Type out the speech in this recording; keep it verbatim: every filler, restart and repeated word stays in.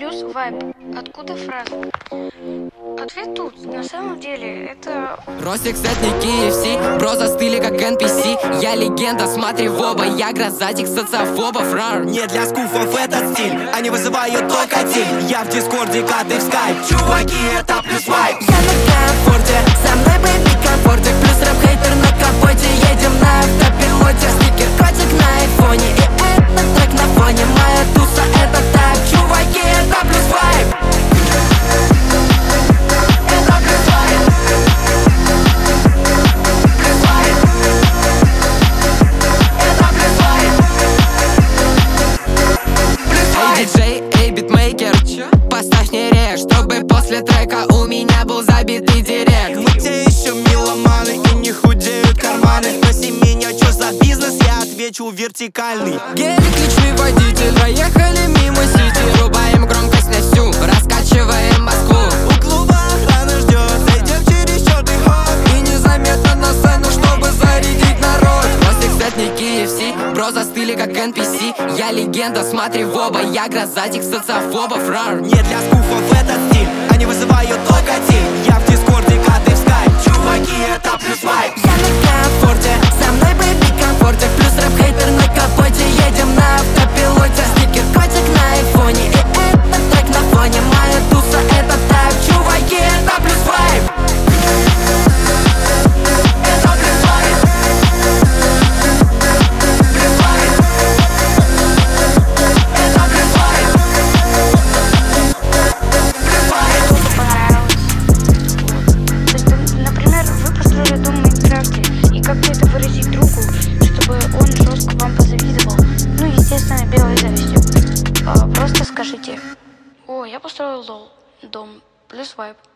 плюс вайб. Откуда фраза? Ответ тут. На самом деле, это... Ростик, сет, не кей эф си, бро застыли как эн пи си. Я легенда, смотри в оба, я гроза этих социофобов. Рар. Не для скуфов этот стиль, они вызывают только тиль. Я в дискорде, как ты в скайп. Чуваки, это плюс вайб. Я на комфорте, со мной бэйби комфортик. Плюс рэп-хейтер на капоте, едем на автопилоте. Стикер котик на айфоне, и этот трек на фоне. Моя туса, это так, чуваки, это плюс вайб. Это плюс вайб. Плюс вайб. Это плюс вайб. Плюс вайб. Эй, диджей, эй, битмейкер, поставь не режь, чтобы после трека у меня был забитый директ. Мы те еще меломаны и не худеют карманы. Спроси меня, что за бизнес, я отвечу вертикальный. Гелик, личный водитель, проехали мимо сити. Рубаем громкость на всю, раскачиваем Москву. У клуба охрана ждет, зайдем через черный ход. И незаметно на сцену, чтобы зарядить народ. Ростик, сет, не кей эф си, бро застыли как эн пи си. Я легенда, смотри в оба, я гроза этих социофобов. Рар. Не для скуфов этот стиль, они вызывают только тиль. Я в дискорде, как ты в скайп. Чуваки, это плюс вайб. Я на комфорте, со мной бэйби комфортик. Плюс рэп-хейтер на капоте, едем на автопилоте. Стикер котик на айфоне, и этот трек на фоне. Моя туса, это так, чуваки, это плюс вайб. Это плюс вайб. Плюс вайб. Это плюс вайб. Плюс вайб. Что-то понравилось. То есть, например, вы построили дом в Майнкрафте, и как это выразить другу, чтобы он жестко вам позавидовал? Ну, естественно, белой завистью. А, просто скажите: о, я построил дом, плюс вайб.